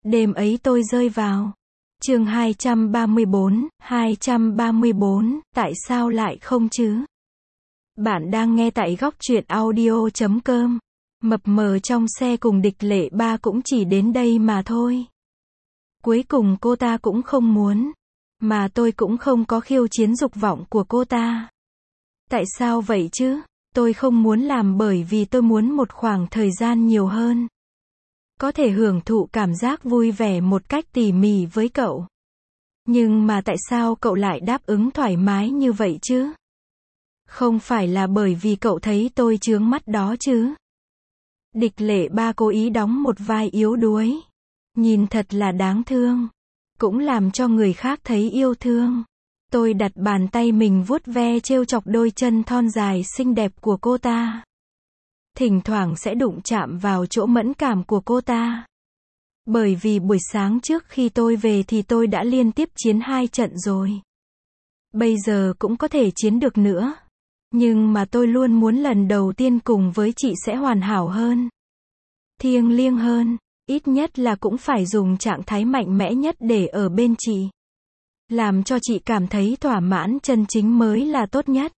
Đêm ấy tôi rơi vào. Chương 234, tại sao lại không chứ? Bạn đang nghe tại góc truyện audio.com. Mập mờ trong xe cùng Địch Lệ Ba cũng chỉ đến đây mà thôi. Cuối cùng cô ta cũng không muốn. Mà tôi cũng không có khiêu chiến dục vọng của cô ta. Tại sao vậy chứ? Tôi không muốn làm bởi vì tôi muốn một khoảng thời gian nhiều hơn. Có thể hưởng thụ cảm giác vui vẻ một cách tỉ mỉ với cậu. Nhưng mà tại sao cậu lại đáp ứng thoải mái như vậy chứ? Không phải là bởi vì cậu thấy tôi chướng mắt đó chứ? Địch Lệ Ba cố ý đóng một vai yếu đuối. Nhìn thật là đáng thương. Cũng làm cho người khác thấy yêu thương. Tôi đặt bàn tay mình vuốt ve trêu chọc đôi chân thon dài xinh đẹp của cô ta. Thỉnh thoảng sẽ đụng chạm vào chỗ mẫn cảm của cô ta. Bởi vì buổi sáng trước khi tôi về thì tôi đã liên tiếp chiến 2 trận rồi. Bây giờ cũng có thể chiến được nữa. Nhưng mà tôi luôn muốn lần đầu tiên cùng với chị sẽ hoàn hảo hơn. Thiêng liêng hơn. Ít nhất là cũng phải dùng trạng thái mạnh mẽ nhất để ở bên chị. Làm cho chị cảm thấy thỏa mãn chân chính mới là tốt nhất.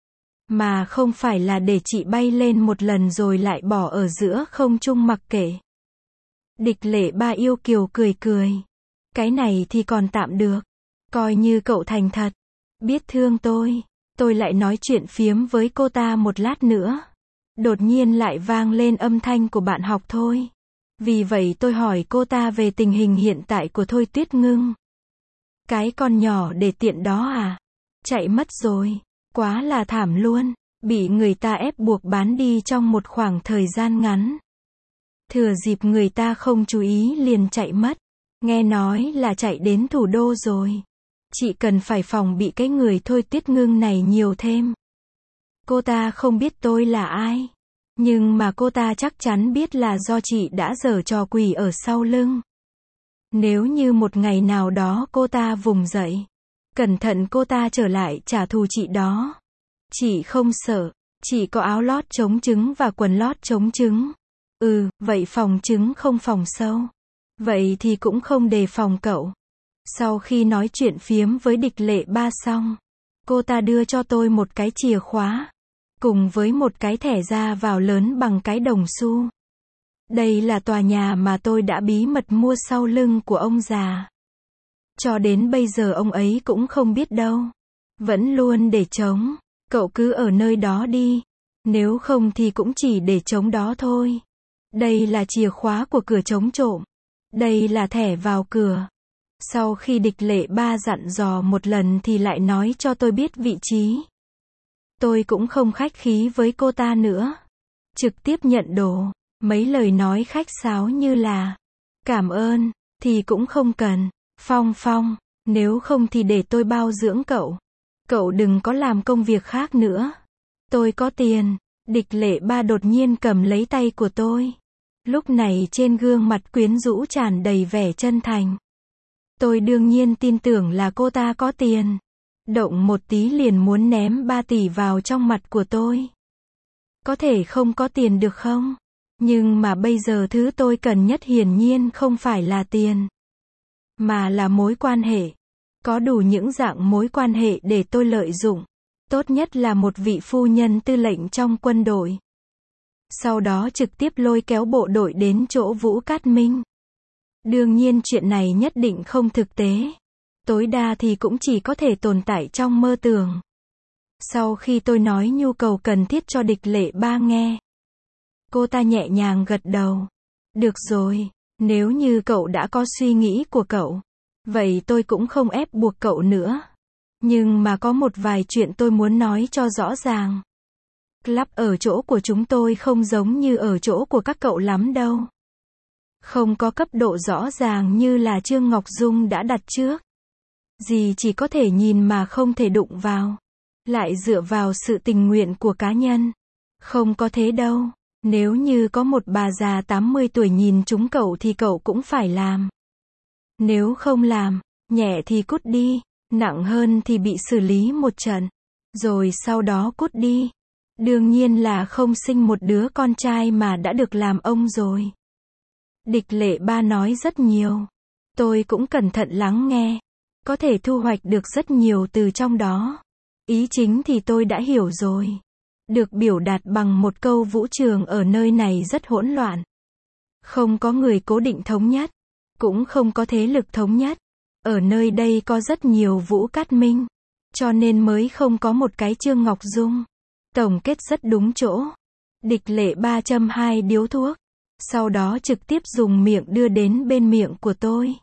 Mà không phải là để chị bay lên một lần rồi lại bỏ ở giữa không trung mặc kệ. Địch Lệ Ba yêu kiều cười cười. Cái này thì còn tạm được. Coi như cậu thành thật. Biết thương tôi. Tôi lại nói chuyện phiếm với cô ta một lát nữa. Đột nhiên lại vang lên âm thanh của bạn học Thôi. Vì vậy tôi hỏi cô ta về tình hình hiện tại của Thôi Tuyết Ngưng. Cái con nhỏ để tiện đó à? Chạy mất rồi. Quá là thảm luôn. Bị người ta ép buộc bán đi trong một khoảng thời gian ngắn. Thừa dịp người ta không chú ý liền chạy mất. Nghe nói là chạy đến thủ đô rồi. Chị cần phải phòng bị cái người Thôi Tuyết Ngưng này nhiều thêm. Cô ta không biết tôi là ai. Nhưng mà cô ta chắc chắn biết là do chị đã giở trò quỷ ở sau lưng. Nếu như một ngày nào đó cô ta vùng dậy. Cẩn thận cô ta trở lại trả thù chị đó. Chị không sợ. Chị có áo lót chống trứng và quần lót chống trứng. Vậy phòng trứng không phòng sâu. Vậy thì cũng không đề phòng cậu. Sau khi nói chuyện phiếm với Địch Lệ Ba xong. Cô ta đưa cho tôi một cái chìa khóa. Cùng với một cái thẻ ra vào lớn bằng cái đồng xu. Đây là tòa nhà mà tôi đã bí mật mua sau lưng của ông già. Cho đến bây giờ ông ấy cũng không biết đâu. Vẫn luôn để trống. Cậu cứ ở nơi đó đi. Nếu không thì cũng chỉ để trống đó thôi. Đây là chìa khóa của cửa trống trộm. Đây là thẻ vào cửa. Sau khi Địch Lệ Ba dặn dò một lần thì lại nói cho tôi biết vị trí. Tôi cũng không khách khí với cô ta nữa. Trực tiếp nhận đồ. Mấy lời nói khách sáo như là cảm ơn, thì cũng không cần. Phong, nếu không thì để tôi bao dưỡng cậu. Cậu đừng có làm công việc khác nữa. Tôi có tiền. Địch Lệ Ba đột nhiên cầm lấy tay của tôi. Lúc này trên gương mặt quyến rũ tràn đầy vẻ chân thành. Tôi đương nhiên tin tưởng là cô ta có tiền. Động một tí liền muốn ném 3 tỷ vào trong mặt của tôi. Có thể không có tiền được không? Nhưng mà bây giờ thứ tôi cần nhất hiển nhiên không phải là tiền. Mà là mối quan hệ. Có đủ những dạng mối quan hệ để tôi lợi dụng. Tốt nhất là một vị phu nhân tư lệnh trong quân đội. Sau đó trực tiếp lôi kéo bộ đội đến chỗ Vũ Cát Minh. Đương nhiên chuyện này nhất định không thực tế. Tối đa thì cũng chỉ có thể tồn tại trong mơ tưởng. Sau khi tôi nói nhu cầu cần thiết cho Địch Lệ Ba nghe. Cô ta nhẹ nhàng gật đầu. Được rồi, nếu như cậu đã có suy nghĩ của cậu. Vậy tôi cũng không ép buộc cậu nữa. Nhưng mà có một vài chuyện tôi muốn nói cho rõ ràng. Club ở chỗ của chúng tôi không giống như ở chỗ của các cậu lắm đâu. Không có cấp độ rõ ràng như là Trương Ngọc Dung đã đặt trước. Gì chỉ có thể nhìn mà không thể đụng vào. Lại dựa vào sự tình nguyện của cá nhân. Không có thế đâu. Nếu như có một bà già 80 tuổi nhìn trúng cậu thì cậu cũng phải làm. Nếu không làm, nhẹ thì cút đi, nặng hơn thì bị xử lý một trận. Rồi sau đó cút đi. Đương nhiên là không sinh một đứa con trai mà đã được làm ông rồi. Địch Lệ Ba nói rất nhiều. Tôi cũng cẩn thận lắng nghe. Có thể thu hoạch được rất nhiều từ trong đó. Ý chính thì tôi đã hiểu rồi. Được biểu đạt bằng một câu vũ trường ở nơi này rất hỗn loạn. Không có người cố định thống nhất. Cũng không có thế lực thống nhất. Ở nơi đây có rất nhiều Vũ Cát Minh. Cho nên mới không có một cái Trương Ngọc Dung. Tổng kết rất đúng chỗ. Địch Lệ Ba châm 2 điếu thuốc. Sau đó trực tiếp dùng miệng đưa đến bên miệng của tôi.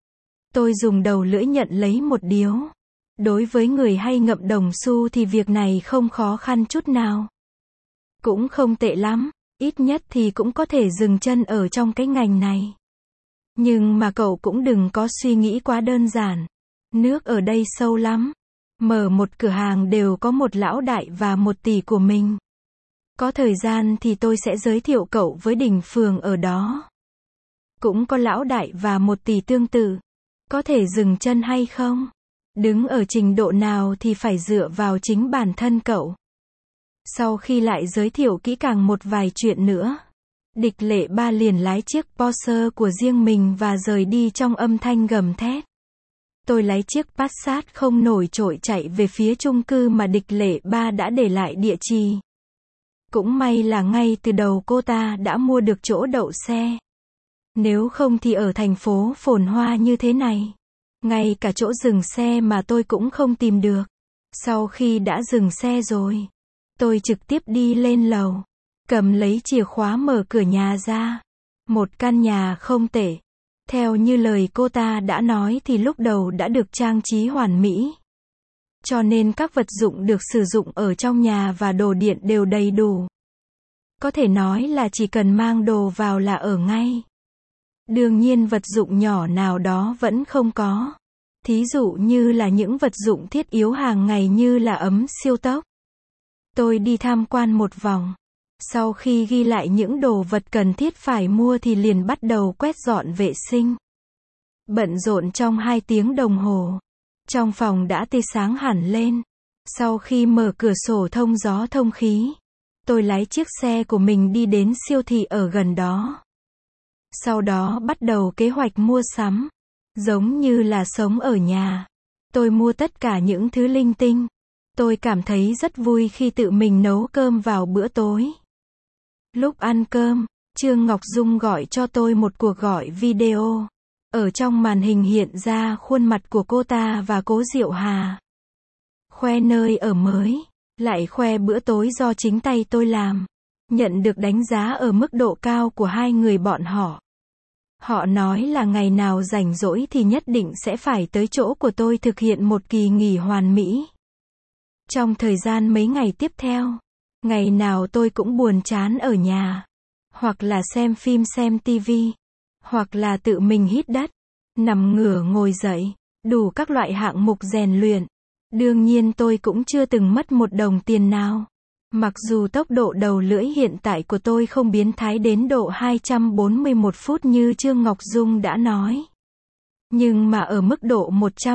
Tôi dùng đầu lưỡi nhận lấy một điếu. Đối với người hay ngậm đồng xu thì việc này không khó khăn chút nào. Cũng không tệ lắm, ít nhất thì cũng có thể dừng chân ở trong cái ngành này. Nhưng mà cậu cũng đừng có suy nghĩ quá đơn giản. Nước ở đây sâu lắm. Mở một cửa hàng đều có một lão đại và 1 tỷ của mình. Có thời gian thì tôi sẽ giới thiệu cậu với Đình Phường ở đó. Cũng có lão đại và 1 tỷ tương tự. Có thể dừng chân hay không? Đứng ở trình độ nào thì phải dựa vào chính bản thân cậu. Sau khi lại giới thiệu kỹ càng một vài chuyện nữa, Địch Lệ Ba liền lái chiếc Porsche của riêng mình và rời đi trong âm thanh gầm thét. Tôi lái chiếc Passat không nổi trội chạy về phía chung cư mà Địch Lệ Ba đã để lại địa chỉ. Cũng may là ngay từ đầu cô ta đã mua được chỗ đậu xe. Nếu không thì ở thành phố phồn hoa như thế này, ngay cả chỗ dừng xe mà tôi cũng không tìm được. Sau khi đã dừng xe rồi, tôi trực tiếp đi lên lầu, cầm lấy chìa khóa mở cửa nhà ra. Một căn nhà không tệ. Theo như lời cô ta đã nói thì lúc đầu đã được trang trí hoàn mỹ. Cho nên các vật dụng được sử dụng ở trong nhà và đồ điện đều đầy đủ. Có thể nói là chỉ cần mang đồ vào là ở ngay. Đương nhiên vật dụng nhỏ nào đó vẫn không có. Thí dụ như là những vật dụng thiết yếu hàng ngày như là ấm siêu tốc. Tôi đi tham quan một vòng. Sau khi ghi lại những đồ vật cần thiết phải mua thì liền bắt đầu quét dọn vệ sinh. Bận rộn trong 2 tiếng đồng hồ. Trong phòng đã tươi sáng hẳn lên. Sau khi mở cửa sổ thông gió thông khí, tôi lái chiếc xe của mình đi đến siêu thị ở gần đó. Sau đó bắt đầu kế hoạch mua sắm. Giống như là sống ở nhà. Tôi mua tất cả những thứ linh tinh. Tôi cảm thấy rất vui khi tự mình nấu cơm vào bữa tối. Lúc ăn cơm, Trương Ngọc Dung gọi cho tôi một cuộc gọi video. Ở trong màn hình hiện ra khuôn mặt của cô ta và Cố Diệu Hà. Khoe nơi ở mới, lại khoe bữa tối do chính tay tôi làm. Nhận được đánh giá ở mức độ cao của 2 người bọn họ. Họ nói là ngày nào rảnh rỗi thì nhất định sẽ phải tới chỗ của tôi thực hiện một kỳ nghỉ hoàn mỹ. Trong thời gian mấy ngày tiếp theo, ngày nào tôi cũng buồn chán ở nhà. Hoặc là xem phim xem tivi. Hoặc là tự mình hít đất. Nằm ngửa ngồi dậy. Đủ các loại hạng mục rèn luyện. Đương nhiên tôi cũng chưa từng mất một đồng tiền nào. Mặc dù tốc độ đầu lưỡi hiện tại của tôi không biến thái đến độ 241 phút như Trương Ngọc Dung đã nói. Nhưng mà ở mức độ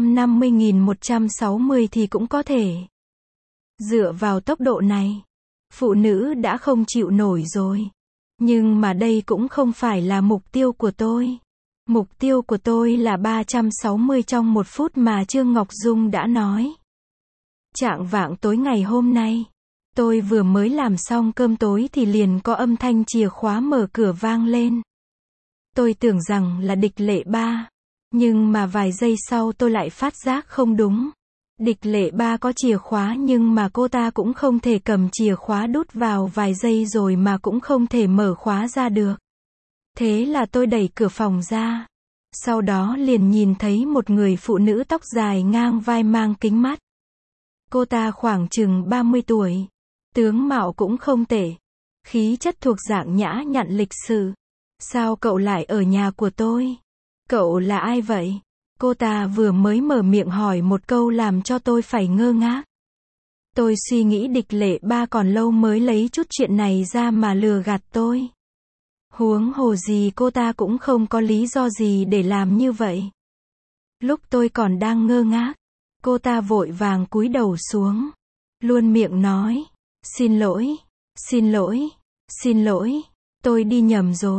150.160 thì cũng có thể. Dựa vào tốc độ này, phụ nữ đã không chịu nổi rồi. Nhưng mà đây cũng không phải là mục tiêu của tôi. Mục tiêu của tôi là 360 trong 1 phút mà Trương Ngọc Dung đã nói. Chạng vạng tối ngày hôm nay, tôi vừa mới làm xong cơm tối thì liền có âm thanh chìa khóa mở cửa vang lên. Tôi tưởng rằng là Địch Lệ Ba. Nhưng mà vài giây sau tôi lại phát giác không đúng. Địch Lệ Ba có chìa khóa nhưng mà cô ta cũng không thể cầm chìa khóa đút vào vài giây rồi mà cũng không thể mở khóa ra được. Thế là tôi đẩy cửa phòng ra. Sau đó liền nhìn thấy một người phụ nữ tóc dài ngang vai mang kính mắt. Cô ta khoảng chừng 30 tuổi. Tướng mạo cũng không tệ. Khí chất thuộc dạng nhã nhặn lịch sự. Sao cậu lại ở nhà của tôi? Cậu là ai vậy? Cô ta vừa mới mở miệng hỏi một câu làm cho tôi phải ngơ ngác. Tôi suy nghĩ Địch Lệ Ba còn lâu mới lấy chút chuyện này ra mà lừa gạt tôi. Huống hồ gì cô ta cũng không có lý do gì để làm như vậy. Lúc tôi còn đang ngơ ngác, cô ta vội vàng cúi đầu xuống. Luôn miệng nói, xin lỗi, xin lỗi, xin lỗi, tôi đi nhầm rồi.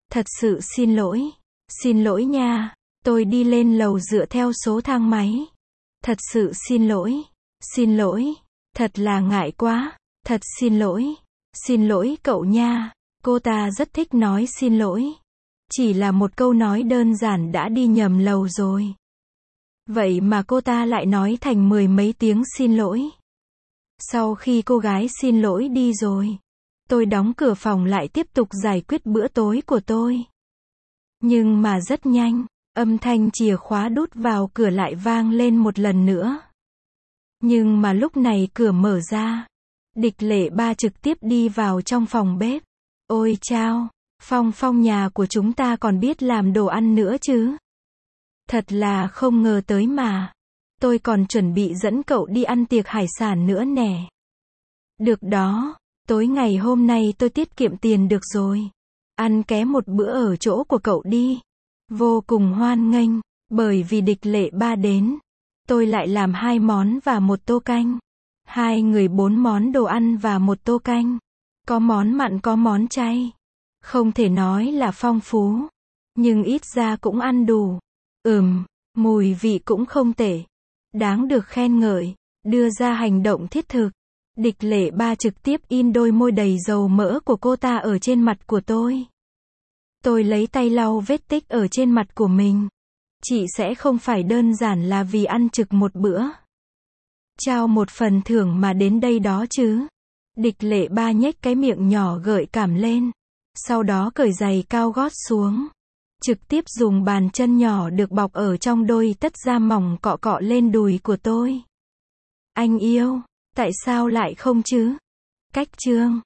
Thật sự xin lỗi. Xin lỗi nha. Tôi đi lên lầu dựa theo số thang máy. Thật sự xin lỗi. Xin lỗi. Thật là ngại quá. Thật xin lỗi. Xin lỗi cậu nha. Cô ta rất thích nói xin lỗi. Chỉ là một câu nói đơn giản đã đi nhầm lầu rồi. Vậy mà cô ta lại nói thành 10 mấy tiếng xin lỗi. Sau khi cô gái xin lỗi đi rồi, tôi đóng cửa phòng lại tiếp tục giải quyết bữa tối của tôi. Nhưng mà rất nhanh, âm thanh chìa khóa đút vào cửa lại vang lên một lần nữa. Nhưng mà lúc này cửa mở ra. Địch Lệ Ba trực tiếp đi vào trong phòng bếp. Ôi chao, Phong nhà của chúng ta còn biết làm đồ ăn nữa chứ. Thật là không ngờ tới mà. Tôi còn chuẩn bị dẫn cậu đi ăn tiệc hải sản nữa nè. Được đó, tối ngày hôm nay tôi tiết kiệm tiền được rồi. Ăn ké một bữa ở chỗ của cậu đi. Vô cùng hoan nghênh, bởi vì Địch Lệ Ba đến. Tôi lại làm 2 món và 1 tô canh. 2 người 4 món đồ ăn và 1 tô canh. Có món mặn có món chay. Không thể nói là phong phú, nhưng ít ra cũng ăn đủ. Mùi vị cũng không tệ. Đáng được khen ngợi. Đưa ra hành động thiết thực. Địch Lệ Ba trực tiếp in đôi môi đầy dầu mỡ của cô ta ở trên mặt của tôi. Tôi lấy tay lau vết tích ở trên mặt của mình. Chị sẽ không phải đơn giản là vì ăn trực một bữa. Trao một phần thưởng mà đến đây đó chứ. Địch Lệ Ba nhếch cái miệng nhỏ gợi cảm lên. Sau đó cởi giày cao gót xuống. Trực tiếp dùng bàn chân nhỏ được bọc ở trong đôi tất da mỏng cọ cọ lên đùi của tôi. Anh yêu, tại sao lại không chứ? Cách chương